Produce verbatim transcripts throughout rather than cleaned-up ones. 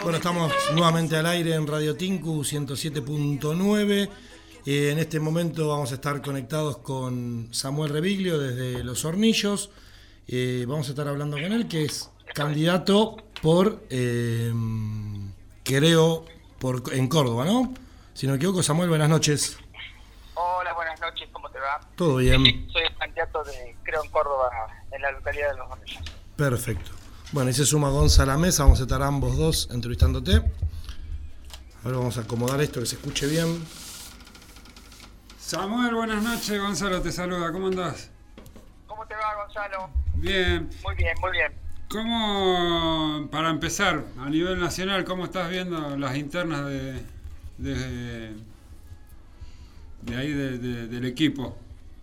Bueno, estamos nuevamente al aire en Radio Tinku ciento siete punto nueve. Eh, en este momento vamos a estar conectados con Samuel Reviglio desde Los Hornillos. Eh, vamos a estar hablando con él, que es candidato por, eh, creo, por en Córdoba, ¿no? Si no me equivoco, Samuel, buenas noches. Hola, buenas noches, ¿cómo te va? Todo bien. Sí, soy el candidato de, creo, en Córdoba, en la localidad de Los Hornillos. Perfecto. Bueno, y se suma Gonza a la mesa, vamos a estar ambos dos entrevistándote. Ahora vamos a acomodar esto, que se escuche bien. Samuel, buenas noches, Gonzalo te saluda, ¿cómo andás? ¿Cómo te va, Gonzalo? Bien. Muy bien, muy bien. ¿Cómo, para empezar, a nivel nacional, cómo estás viendo las internas de, de, de ahí de, de, del equipo?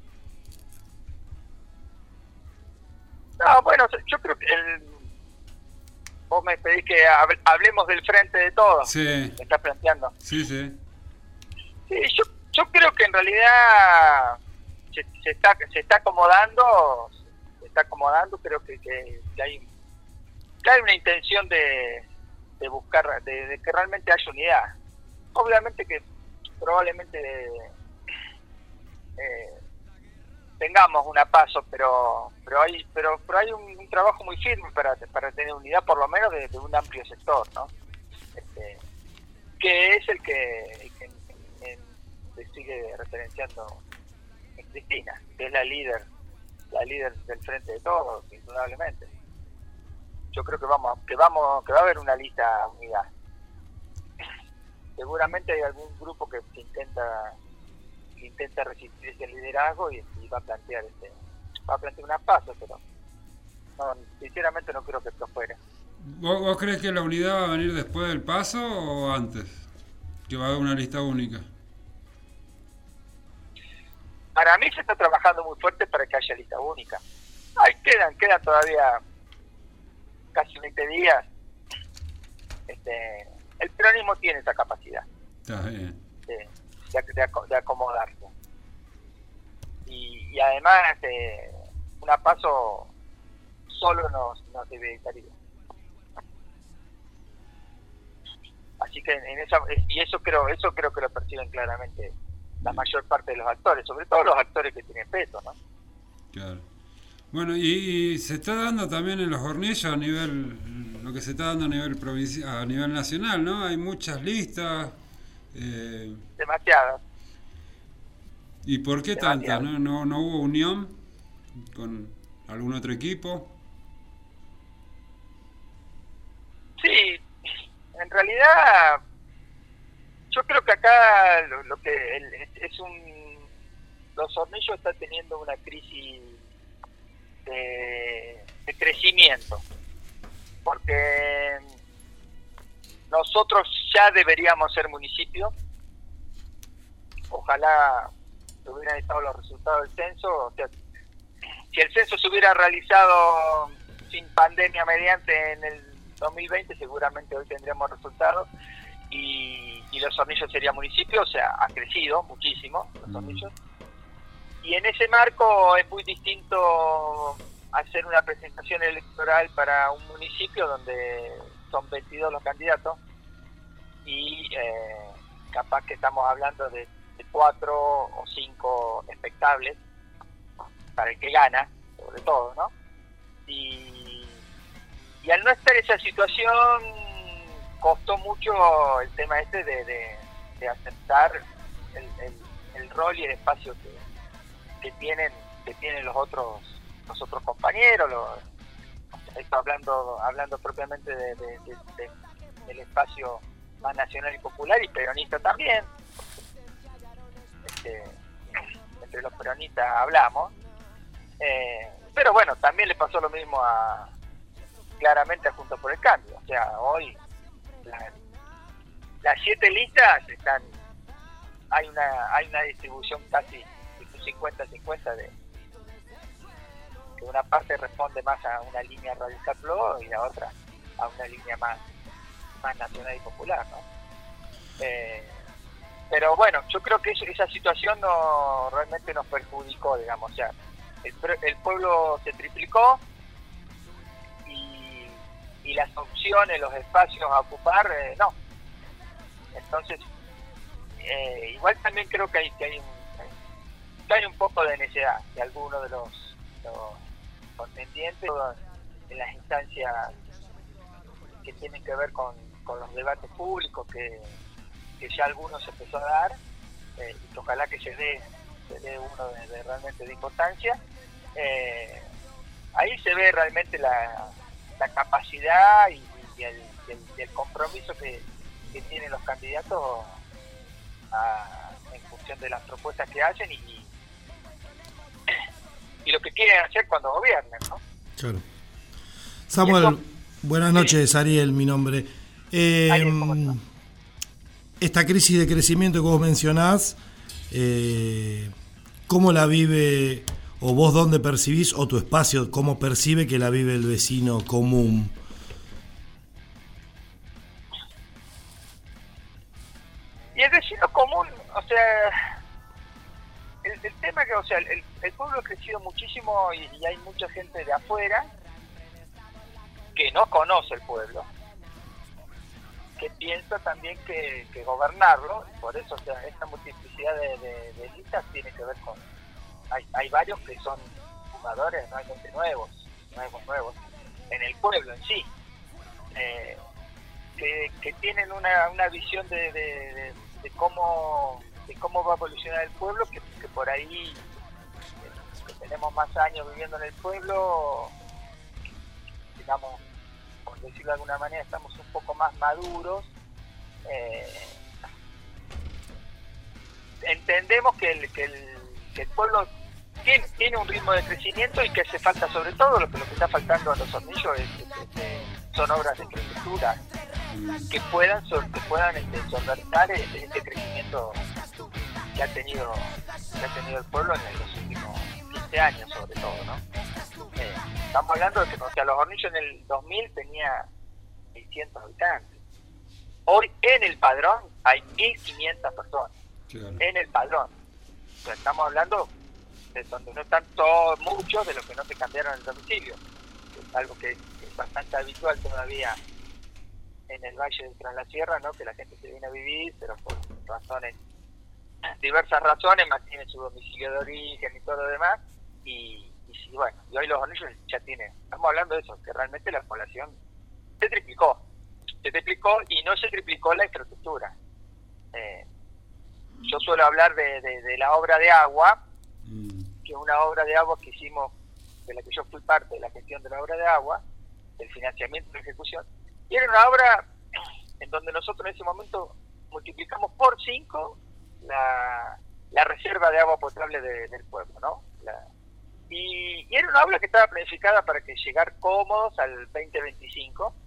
No, bueno, yo creo que el, vos me pedís que hablemos del frente de todos. Sí. Me estás planteando. Sí, sí. Sí, yo, yo creo que en realidad se, se está se está acomodando, se está acomodando, creo que, que, que hay que hay una intención de, de buscar, de, de que realmente haya unidad. Obviamente que probablemente eh, tengamos una paso, pero pero hay pero pero hay un, un trabajo muy firme para para tener unidad, por lo menos de, de un amplio sector, ¿no? Este, que es el que, el que en, en, se sigue referenciando en Cristina, que es la líder la líder del frente de todos, indudablemente. Yo creo que vamos que vamos que va a haber una lista unidad. Seguramente hay algún grupo que, que intenta que intenta resistir ese liderazgo y, y va a plantear este va a plantear una paso, pero no, sinceramente no creo que esto fuera. ¿Vos, ¿Vos crees que la unidad va a venir después del paso o antes? Que va a haber una lista única. Para mí se está trabajando muy fuerte para que haya lista única. Ahí quedan, quedan todavía casi veinte días. Este, el peronismo tiene esa capacidad. Está bien. De, de, de, de acomodarse. Y, y además, eh, una paso solo nos, nos debilitaría. Así que en esa, y eso creo, eso creo que lo perciben claramente la mayor parte de los actores, sobre todo los actores que tienen peso, ¿no? Claro. Bueno, y, y se está dando también en Los Hornillos a nivel, lo que se está dando a nivel provincial, a nivel nacional, ¿no? Hay muchas listas. Eh, Demasiadas. ¿Y por qué tantas? ¿No, no, no hubo unión con algún otro equipo? Sí, en realidad yo creo que acá lo, lo que el, es un Los Hornillos está teniendo una crisis de, de crecimiento, porque nosotros ya deberíamos ser municipio. Ojalá hubieran estado los resultados del censo. O sea, si el censo se hubiera realizado sin pandemia mediante en el dos mil veinte, seguramente hoy tendríamos resultados y, y Los Hornillos sería municipio. O sea, ha crecido muchísimo Los Hornillos. Y en ese marco es muy distinto hacer una presentación electoral para un municipio donde son veintidós los candidatos y eh, capaz que estamos hablando de, de cuatro o cinco expectables para el que gana, sobre todo, ¿no? Y, y al no estar esa situación costó mucho el tema este de, de, de aceptar el, el, el rol y el espacio que que tienen que tienen los otros los otros compañeros. Los, esto hablando hablando propiamente de, de, de, de, del espacio más nacional y popular y peronista también. Este, entre los peronistas hablamos, eh, pero bueno, también le pasó lo mismo a claramente a Juntos por el Cambio. O sea, hoy la, las siete listas están hay una hay una distribución casi cincuenta cincuenta de que una parte responde más a una línea radical Pro y la otra a una línea más más nacional y popular, ¿no? Eh, pero bueno, yo creo que eso, esa situación no realmente nos perjudicó, digamos. O sea, el, el pueblo se triplicó y, y las opciones, los espacios a ocupar, eh, no. Entonces, eh, igual también creo que hay que hay un, que hay un poco de necedad de algunos de los, los contendientes en las instancias que tienen que ver con, con los debates públicos que, que ya algunos se empezó a dar, eh, y que ojalá que se dé, se dé uno de, de realmente de importancia. Eh, ahí se ve realmente la, la capacidad y, y, el, y, el, y el compromiso que, que tienen los candidatos a, en función de las propuestas que hacen y, y, y lo que quieren hacer cuando gobiernen, ¿no? Claro. Samuel, eso, buenas noches, sí. Ariel, mi nombre. Eh, Ariel, ¿cómo estás? Esta crisis de crecimiento que vos mencionás, eh, ¿cómo la vive, o vos dónde percibís, o tu espacio, cómo percibe que la vive el vecino común? Y el vecino común, o sea, el, el tema que, o sea, el, el pueblo ha crecido muchísimo y, y hay mucha gente de afuera que no conoce el pueblo, que piensa también que, que gobernarlo, por eso, o sea, esta multiplicidad de, de, de listas tiene que ver con, hay, hay varios que son jugadores realmente nuevos, nuevos, nuevos, en el pueblo en sí, eh, que, que tienen una, una visión de, de, de, de cómo de cómo va a evolucionar el pueblo, que, que por ahí, que tenemos más años viviendo en el pueblo, digamos, por decirlo de alguna manera, estamos un poco más maduros, eh, entendemos que el, que el, que el pueblo tiene, tiene un ritmo de crecimiento y que hace falta, sobre todo lo que, lo que está faltando a los Hornillos es, es, es, son obras de infraestructura que puedan que puedan este, solventar este, este crecimiento que ha tenido que ha tenido el pueblo en los últimos quince años, sobre todo, ¿no? Eh, estamos hablando de que, o sea, los Hornillos en el dos mil tenía seiscientos habitantes. Hoy en el padrón hay mil quinientas personas. Claro. En el padrón. O sea, estamos hablando de donde no están todos, muchos de los que no se cambiaron el domicilio. Es algo que es bastante habitual todavía en el Valle de Tras la Sierra, ¿no? Que la gente se viene a vivir, pero por razones, diversas razones, mantiene su domicilio de origen y todo lo demás. Y, y bueno, y hoy los Hornillos ya tienen, estamos hablando de eso, que realmente la población se triplicó, se triplicó y no se triplicó la infraestructura. Eh, yo suelo hablar de, de, de la obra de agua, mm. que es una obra de agua que hicimos, de la que yo fui parte de la gestión de la obra de agua, del financiamiento y la ejecución, y era una obra en donde nosotros en ese momento multiplicamos por cinco la, la reserva de agua potable de, del pueblo, ¿no? La, y, y era una obra que estaba planificada para que llegar cómodos al veinte veinticinco,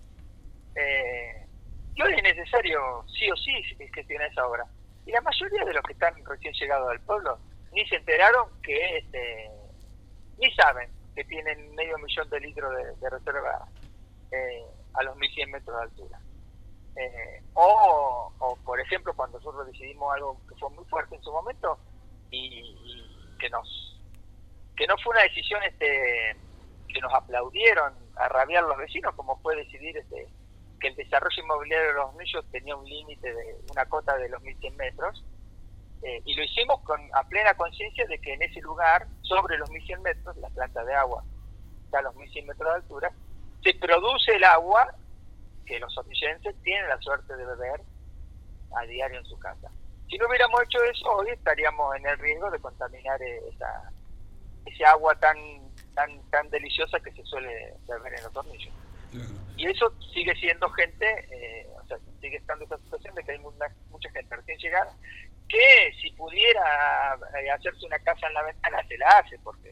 eh, y hoy es necesario sí o sí gestionar esa obra, y la mayoría de los que están recién llegados al pueblo ni se enteraron que este, ni saben que tienen medio millón de litros de, de reserva eh, a los mil cien metros de altura. Eh, o, o, por ejemplo, cuando nosotros decidimos algo que fue muy fuerte en su momento y, y que nos que no fue una decisión este que nos aplaudieron a rabiar los vecinos, como fue decidir este que el desarrollo inmobiliario de los Hornillos tenía un límite de una cota de los mil cien metros, eh, y lo hicimos con a plena conciencia de que en ese lugar, sobre los mil cien metros, la planta de agua está a los mil cien metros de altura, se produce el agua que los hornillenses tienen la suerte de beber a diario en su casa. Si no hubiéramos hecho eso, hoy estaríamos en el riesgo de contaminar esa, ese agua tan tan tan deliciosa que se suele beber en los Hornillos. Claro. Y eso sigue siendo gente, eh, o sea, sigue estando esa situación de que hay mucha, mucha gente recién llegada, que si pudiera eh, hacerse una casa en la ventana, se la hace, porque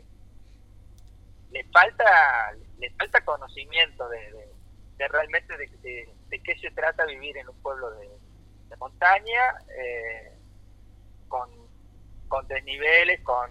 le falta le falta conocimiento de, de, de realmente de, de, de qué se trata vivir en un pueblo de, de montaña, eh, con, con desniveles, con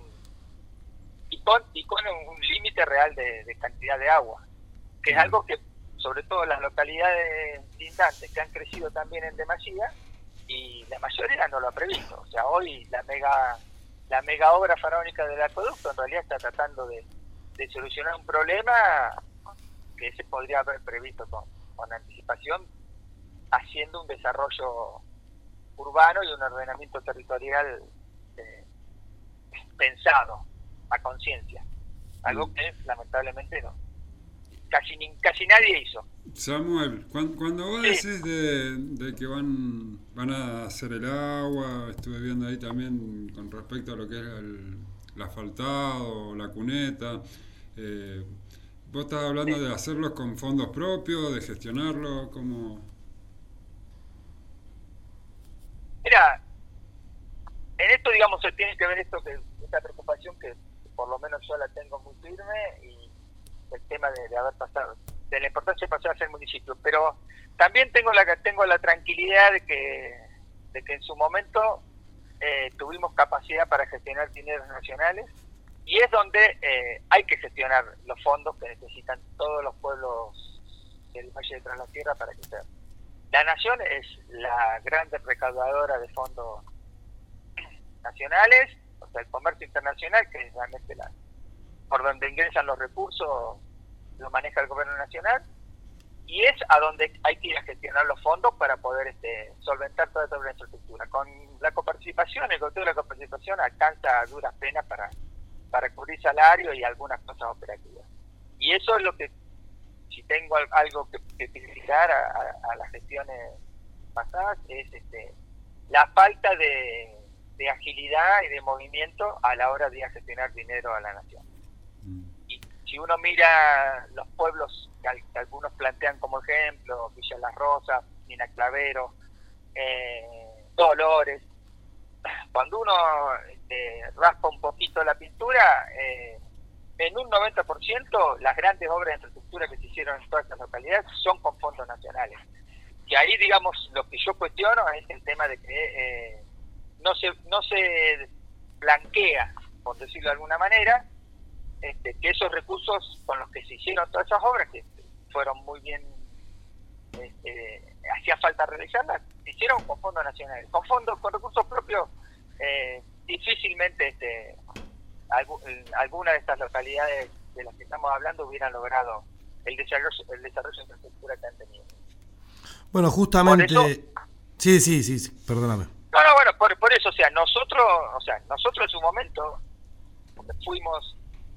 y con, y con un, un límite real de, de cantidad de agua, que es algo que, sobre todo las localidades lindantes, que han crecido también en demasía, y la mayoría no lo ha previsto. O sea, hoy la mega la mega obra faraónica del acueducto en realidad está tratando de, de solucionar un problema que se podría haber previsto con, con anticipación, haciendo un desarrollo urbano y un ordenamiento territorial eh, pensado a conciencia, algo Mm. que lamentablemente no casi ni, casi nadie hizo. Samuel, cuando, cuando vos Sí. decís de, de que van van a hacer el agua, estuve viendo ahí también con respecto a lo que es el, el asfaltado, la cuneta, eh, vos estás hablando Sí. de hacerlos con fondos propios, de gestionarlo, como... Mira, en esto, digamos, se tiene que ver esto, que esta preocupación que por lo menos yo la tengo muy firme, y el tema de, de haber pasado, de la importancia de pasar a ser municipio, pero también tengo la tengo la tranquilidad de que de que en su momento eh, tuvimos capacidad para gestionar dineros nacionales, y es donde eh, hay que gestionar los fondos que necesitan todos los pueblos del Valle de Tras la Sierra para que sea. La Nación es la gran recaudadora de fondos nacionales, o sea, el comercio internacional, que es realmente la por donde ingresan los recursos, lo maneja el gobierno nacional, y es a donde hay que ir a gestionar los fondos para poder este, solventar toda esta infraestructura. Con la coparticipación, el conteo de la coparticipación alcanza a duras penas para, para cubrir salario y algunas cosas operativas. Y eso es lo que, si tengo algo que, que criticar a, a, a las gestiones pasadas, es este, la falta de, de agilidad y de movimiento a la hora de ir a gestionar dinero a la nación. Y si uno mira los pueblos que, al, que algunos plantean como ejemplo, Villa Las Rosas, Mina Clavero, eh, Dolores, cuando uno este, raspa un poquito la pintura, eh, en un noventa por ciento las grandes obras de infraestructura que se hicieron en todas estas localidades son con fondos nacionales. Que ahí, digamos, lo que yo cuestiono es el tema de que eh, no se no se blanquea, por decirlo de alguna manera, este, que esos recursos con los que se hicieron todas esas obras, que fueron muy bien, este, hacía falta realizarlas, se hicieron con fondos nacionales. Con fondos, con recursos propios, eh, difícilmente este, algu alguna de estas localidades de las que estamos hablando hubieran logrado el desarrollo, el desarrollo de infraestructura que han tenido. Bueno, justamente... Por eso, sí, sí, sí, sí, perdóname. No, no, bueno, por, por eso, o sea, nosotros, o sea, nosotros en su momento, porque fuimos,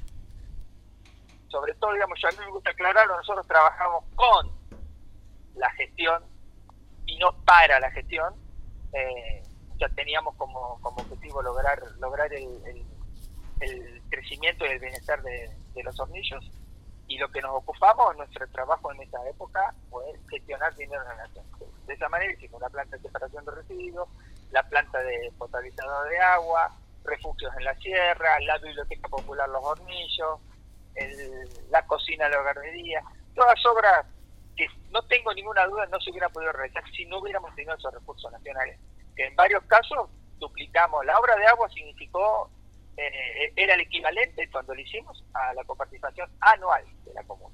sobre todo, digamos, yo a mí me gusta aclararlo, nosotros trabajamos con la gestión y no para la gestión, eh, o sea, teníamos como, como objetivo lograr lograr el, el, el crecimiento y el bienestar de, de los hornillos, y lo que nos ocupamos, nuestro trabajo en esa época, fue gestionar dinero en la nación. De esa manera hicimos la planta de separación de residuos, la planta de potabilizador de agua, refugios en la sierra, la biblioteca popular Los Hornillos, el, la cocina de la hogarería, todas obras que no tengo ninguna duda no se hubieran podido realizar si no hubiéramos tenido esos recursos nacionales, que en varios casos duplicamos. La obra de agua significó, eh, era el equivalente cuando lo hicimos a la coparticipación anual de la comuna.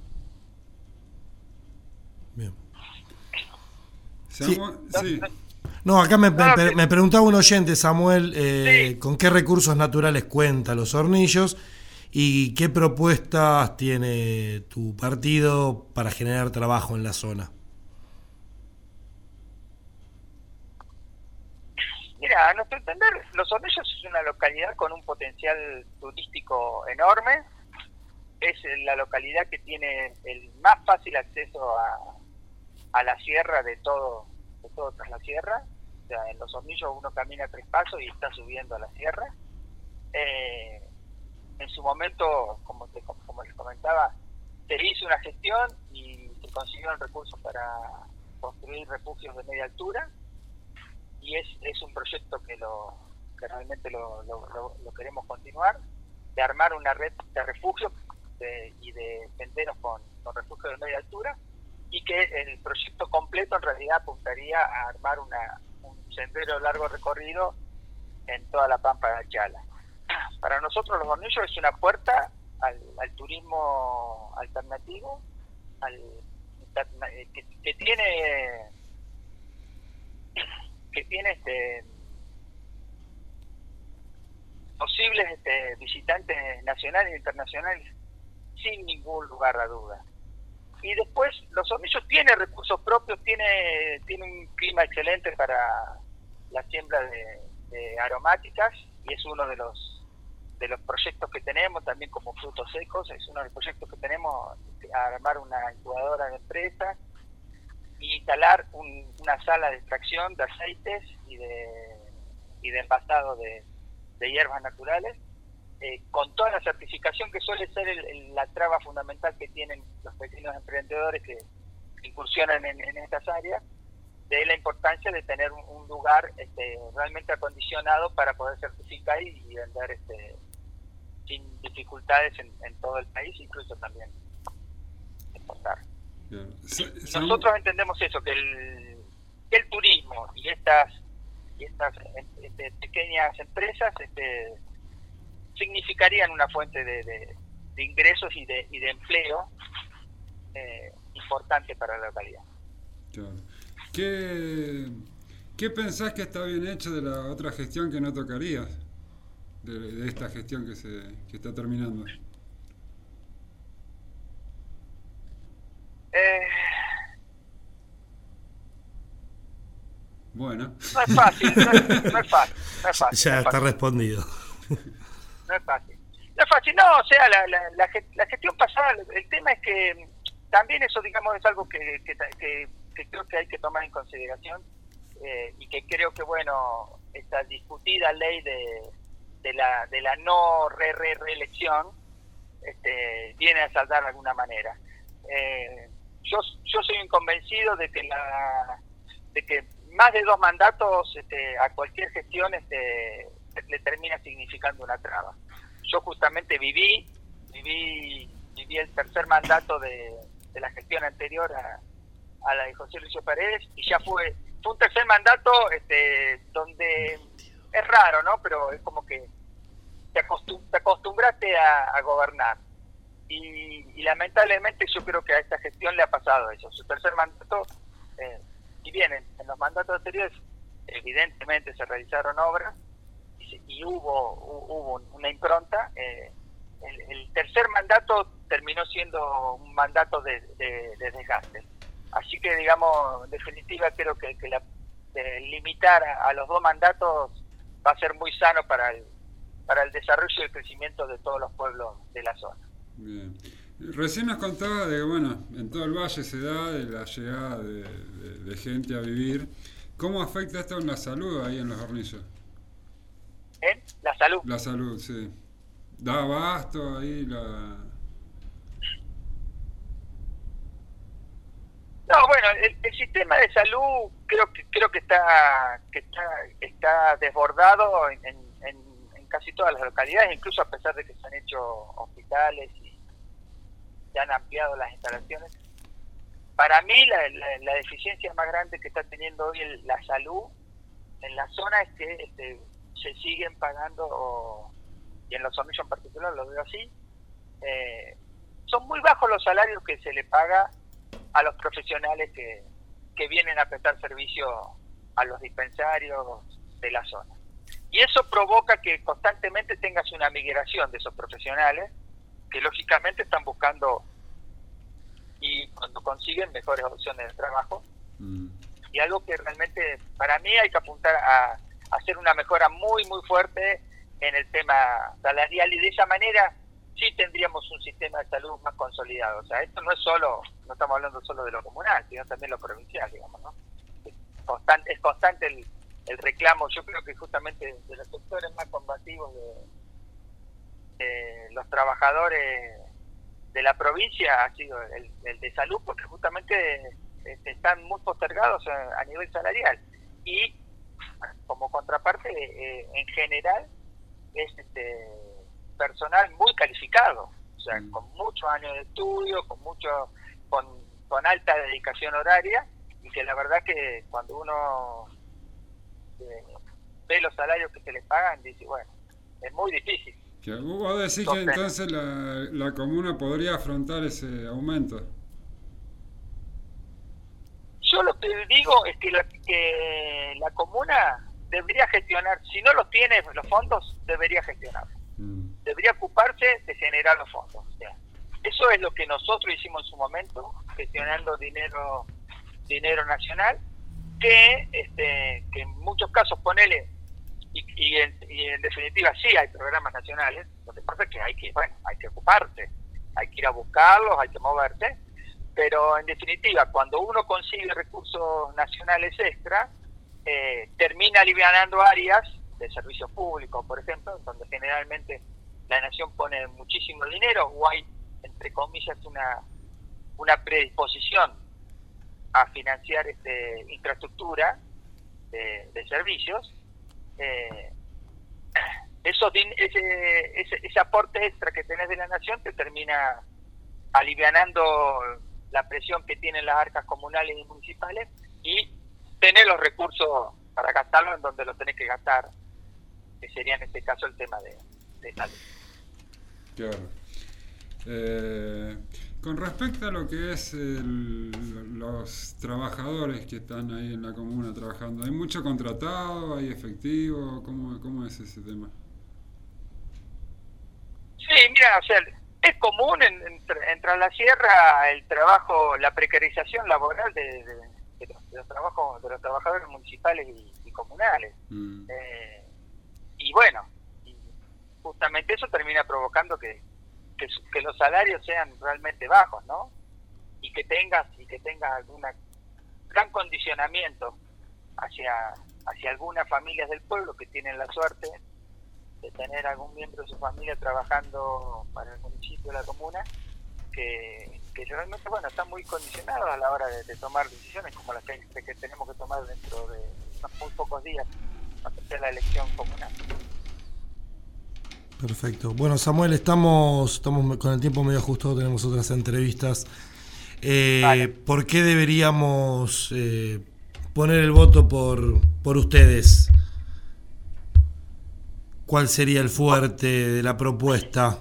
Bien. Samuel, sí. No, No, acá me, no, me, que- me preguntaba un oyente, Samuel, eh, Sí. ¿con qué recursos naturales cuenta Los Hornillos y qué propuestas tiene tu partido para generar trabajo en la zona? Mira, a nuestro entender, Los Hornillos es una localidad con un potencial turístico enorme. Es la localidad que tiene el más fácil acceso a, a la sierra de todo, de todo Tras la Sierra. O sea, en Los Hornillos uno camina tres pasos y está subiendo a la sierra. Eh, en su momento, como, te, como les comentaba, se hizo una gestión y se consiguieron recursos para construir refugios de media altura, y es, es un proyecto que lo que realmente lo, lo, lo, lo queremos continuar, de armar una red de refugios de, y de senderos con, con refugios de media altura, y que el proyecto completo en realidad apuntaría a armar una, un sendero de largo recorrido en toda la Pampa de Chala. Para nosotros Los Hornillos es una puerta al, al turismo alternativo, al, que, que tiene que tiene este posibles este, visitantes nacionales e internacionales sin ningún lugar a duda. y después Los Hornillos tiene recursos propios, tiene tiene un clima excelente para la siembra de, de aromáticas, y es uno de los de los proyectos que tenemos, también como frutos secos, es uno de los proyectos que tenemos, armar una incubadora de empresas y instalar un, una sala de extracción de aceites y de y de envasado de, de hierbas naturales, eh, con toda la certificación que suele ser el, el, la traba fundamental que tienen los pequeños emprendedores que incursionan en, en estas áreas, de la importancia de tener un, un lugar este, realmente acondicionado para poder certificar y, y vender este sin dificultades en, en todo el país, incluso también exportar. Bien. Nosotros entendemos eso, que el, que el turismo y estas y estas este, pequeñas empresas este, significarían una fuente de, de, de ingresos y de, y de empleo eh, importante para la localidad. Claro. ¿Qué, ¿Qué pensás que está bien hecho de la otra gestión que no tocarías? De, de esta gestión que se que está terminando. Eh, bueno. No es fácil, no es, no es fácil, no es fácil. Ya no es está fácil. respondido. No es fácil. No es fácil, no, o sea, la, la, la, la gestión pasada, el tema es que también eso, digamos, es algo que, que, que, que creo que hay que tomar en consideración eh, y que creo que, bueno, esta discutida ley de de la de la no re, re, reelección este, viene a saldar de alguna manera. Eh, yo yo soy un convencido de que la de que más de dos mandatos este, a cualquier gestión este, le termina significando una traba. Yo justamente viví viví viví el tercer mandato de, de la gestión anterior a, a la de José Luis Paredes, y ya fue fue un tercer mandato este, donde es raro, ¿no? Pero es como que te, acostum te acostumbraste a, a gobernar. Y, y lamentablemente yo creo que a esta gestión le ha pasado eso. Su tercer mandato, eh, si bien en, en los mandatos anteriores evidentemente se realizaron obras y, se, y hubo, hubo una impronta, eh, el, el tercer mandato terminó siendo un mandato de, de, de desgaste. Así que, digamos, en definitiva creo que, que la, de limitar a, a los dos mandatos va a ser muy sano para el para el desarrollo y el crecimiento de todos los pueblos de la zona. Bien. Recién nos contaba de que, bueno, en todo el valle se da de la llegada de, de, de gente a vivir. ¿Cómo afecta esto en la salud ahí en Los Hornillos? ¿En? La salud. La salud, sí. ¿Da abasto ahí la...? No, bueno, el, el sistema de salud creo que creo que está que está está desbordado en, en, en casi todas las localidades, incluso a pesar de que se han hecho hospitales y se han ampliado las instalaciones. Para mí la, la, la deficiencia más grande que está teniendo hoy el, la salud en la zona es que este, se siguen pagando, o, y en Los Hornillos en particular lo veo así, eh, son muy bajos los salarios que se le paga a los profesionales que, que vienen a prestar servicio a los dispensarios de la zona. Y eso provoca que constantemente tengas una migración de esos profesionales que lógicamente están buscando, y cuando consiguen, mejores opciones de trabajo. Mm. Y algo que realmente para mí hay que apuntar a, a hacer una mejora muy muy fuerte en el tema salarial, y de esa manera sí tendríamos un sistema de salud más consolidado. O sea, esto no es solo, no estamos hablando solo de lo comunal, sino también lo provincial, digamos, ¿no? Es constante, es constante el, el reclamo, yo creo que justamente de los sectores más combativos de, de los trabajadores de la provincia ha sido el, el de salud, porque justamente este, están muy postergados a, a nivel salarial, y como contraparte eh, en general es este personal muy calificado, o sea, mm. con muchos años de estudio, con mucho con, con alta dedicación horaria, y que la verdad que cuando uno eh, ve los salarios que se les pagan, dice, bueno, es muy difícil. Que vos decís que entonces la, la comuna podría afrontar ese aumento. Yo lo que digo es que la, que la comuna debería gestionar, si no los tiene los fondos, debería gestionarlos. Mm. Debería ocuparse de generar los fondos. O sea, Eso es lo que nosotros hicimos en su momento, gestionando dinero dinero nacional, que, este, que en muchos casos, ponele, y, y, en, y en definitiva sí hay programas nacionales, lo que pasa es que hay que, bueno, hay que ocuparse, hay que ir a buscarlos, hay que moverse, pero en definitiva, cuando uno consigue recursos nacionales extra, eh, termina alivianando áreas de servicios públicos, por ejemplo, donde generalmente la nación pone muchísimo dinero, o hay, entre comillas, una, una predisposición a financiar este, infraestructura de, de servicios. Eh, eso, ese, ese, ese aporte extra que tenés de la nación te termina alivianando la presión que tienen las arcas comunales y municipales, y tener los recursos para gastarlos en donde los tenés que gastar, que sería en este caso el tema de, de salud. Claro. Eh, con respecto a lo que es el, los trabajadores que están ahí en la comuna trabajando, ¿hay mucho contratado? ¿Hay efectivo? ¿Cómo, cómo es ese tema? Sí, mira, o sea, es común en, en, en Tras la Sierra el trabajo, la precarización laboral de, de, de, los, de los trabajos de los trabajadores municipales y, y comunales. Mm. Eh, y bueno, y justamente eso termina provocando que, que, que los salarios sean realmente bajos, ¿no? Y que tengas y que tengas algún gran condicionamiento hacia hacia algunas familias del pueblo que tienen la suerte de tener algún miembro de su familia trabajando para el municipio, la comuna, que, que realmente, bueno, están muy condicionados a la hora de, de tomar decisiones como las que, que tenemos que tomar dentro de unos muy pocos días, cuando sea la elección comunal. Perfecto. Bueno, Samuel, estamos, estamos con el tiempo medio ajustado, tenemos otras entrevistas. Eh, vale. ¿Por qué deberíamos eh, poner el voto por, por ustedes? ¿Cuál sería el fuerte de la propuesta?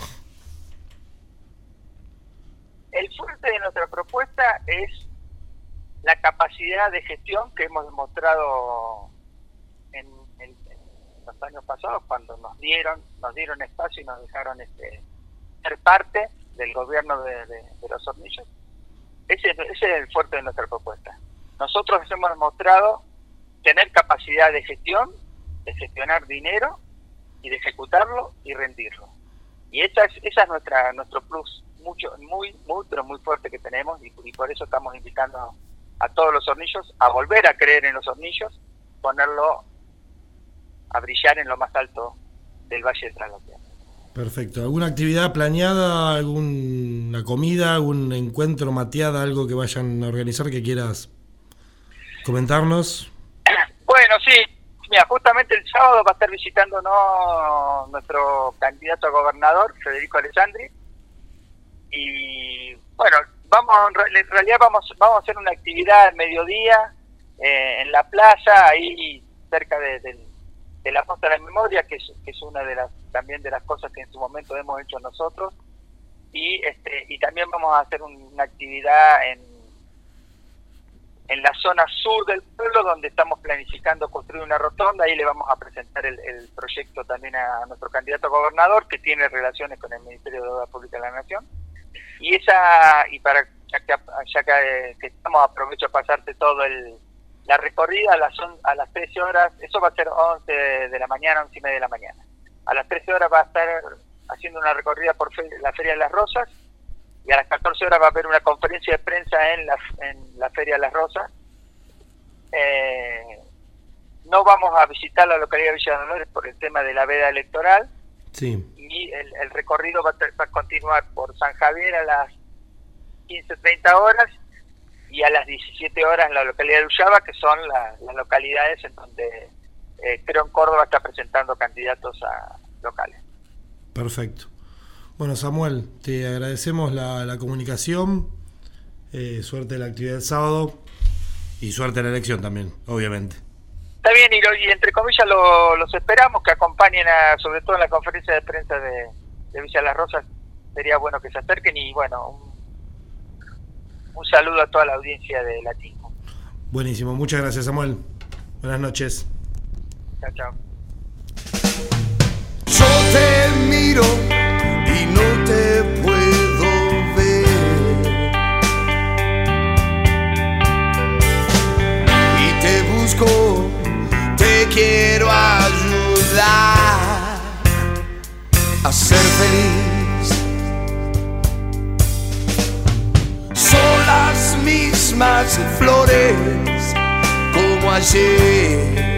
El fuerte de nuestra propuesta es la capacidad de gestión que hemos demostrado en, en, en los años pasados, cuando nos dieron nos dieron espacio y nos dejaron este, ser parte del gobierno de, de, de los Hornillos. Ese, ese es el fuerte de nuestra propuesta. Nosotros hemos demostrado tener capacidad de gestión, de gestionar dinero, y de ejecutarlo y rendirlo. Y esa es, esa es nuestra nuestro plus, mucho muy, muy, pero muy fuerte que tenemos, y, y por eso estamos invitando a, a todos los Hornillos a volver a creer en los Hornillos, ponerlo a brillar en lo más alto del Valle de Tras la Sierra. Perfecto. ¿Alguna actividad planeada, alguna comida, algún encuentro, mateada, algo que vayan a organizar que quieras comentarnos? Bueno, sí. Mira, justamente el sábado va a estar visitándonos nuestro candidato a gobernador, Federico Alessandri, y bueno, vamos en realidad vamos vamos a hacer una actividad al mediodía eh, en la plaza, ahí cerca de, de, de la Posta de la Memoria, que es, que es una de las también de las cosas que en su momento hemos hecho nosotros, y este y también vamos a hacer un, una actividad en en la zona sur del pueblo, donde estamos planificando construir una rotonda. Ahí le vamos a presentar el, el proyecto también a nuestro candidato a gobernador, que tiene relaciones con el Ministerio de Obras Públicas de la Nación. Y esa y para ya que, ya que, que estamos, aprovecho a pasarte todo el la recorrida a las, a las trece horas, eso va a ser once de la mañana, once y media de la mañana. A las trece horas va a estar haciendo una recorrida por fe, la Feria de las Rosas, y a las catorce horas va a haber una conferencia de prensa en la, en la Feria de las Rosas. Eh, no vamos a visitar la localidad de Villa Dolores por el tema de la veda electoral. Sí. Y el, el recorrido va a, va a continuar por San Javier a las quince treinta horas y a las diecisiete horas en la localidad de Ullaba, que son la, las localidades en donde eh, creo en Córdoba está presentando candidatos a locales. Perfecto. Bueno, Samuel, te agradecemos la, la comunicación, eh, suerte en la actividad del sábado y suerte en la elección también, obviamente. Está bien, y, lo, y entre comillas lo, los esperamos, que acompañen, a, sobre todo en la conferencia de prensa de, de Villa Las Rosas, sería bueno que se acerquen, y bueno, un, un saludo a toda la audiencia de Latinco. Buenísimo, muchas gracias, Samuel. Buenas noches. Chao, chao. Yo te miro y no te puedo ofrezco, te quiero ayudar a ser feliz. Son las mismas flores como ayer,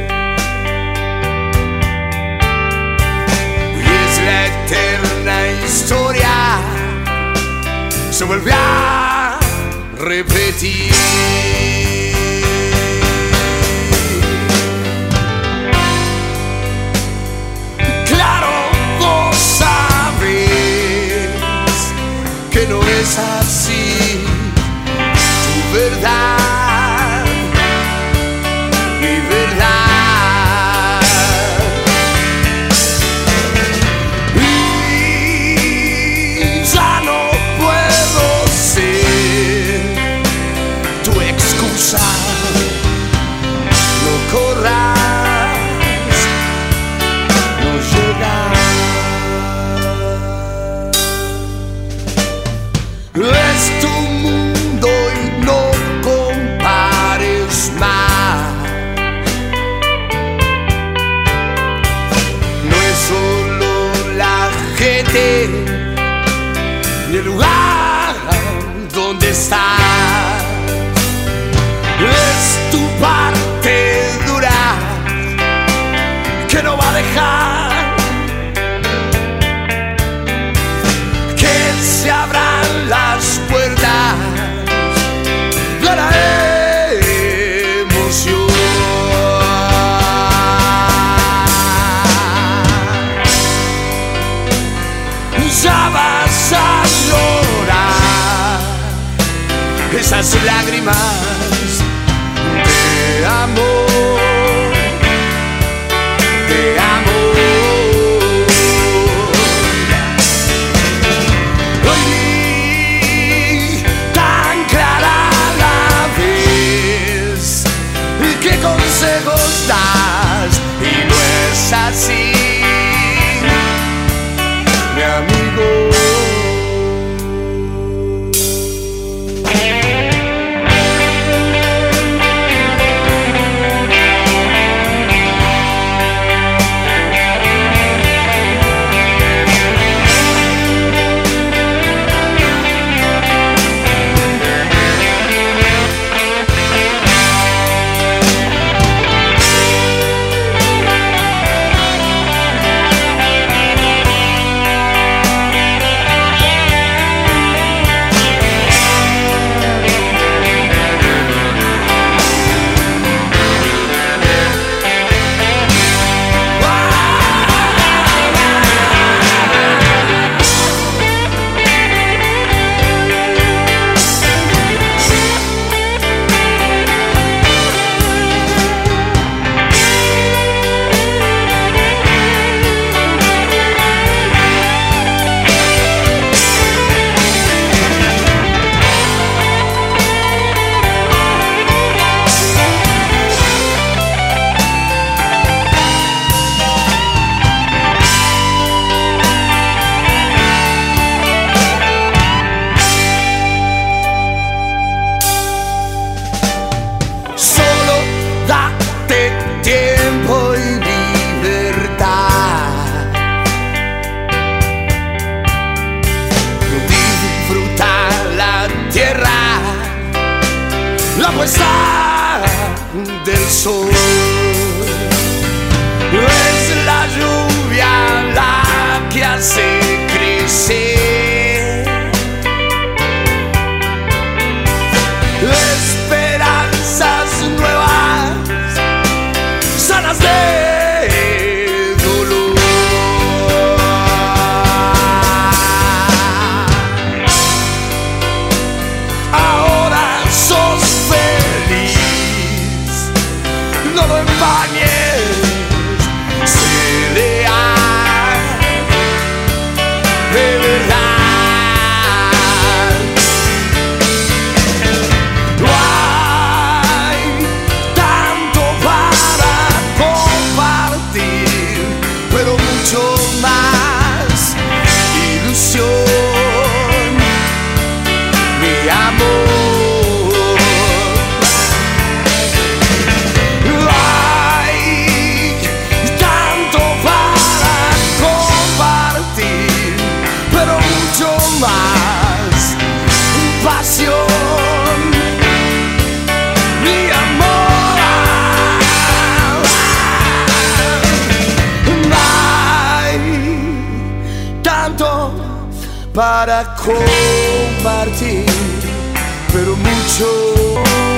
y es la eterna historia, se vuelve a repetir. Claro, vos sabés que no es así, tu verdad, mi verdad. Y ya no puedo ser tu excusa, no corras, no llegas. Es tu mundo y no compares más. No es solo la gente ni el lugar donde estás, es tu parte dura que no va a dejar que se abran las puertas de la emoción. Ya vas a llorar esas lágrimas de amor, de amor. Hoy tan clara la ves, qué consejos das y no es así, mi amigo. Del sol es la lluvia la que hace crecer esperanzas nuevas, sanas de dolor. Ahora sos feliz, no lo empañes, sé leal, de verdad. No hay tanto para compartir, pero mucho más ilusión, mi amor. para compartir, pero mucho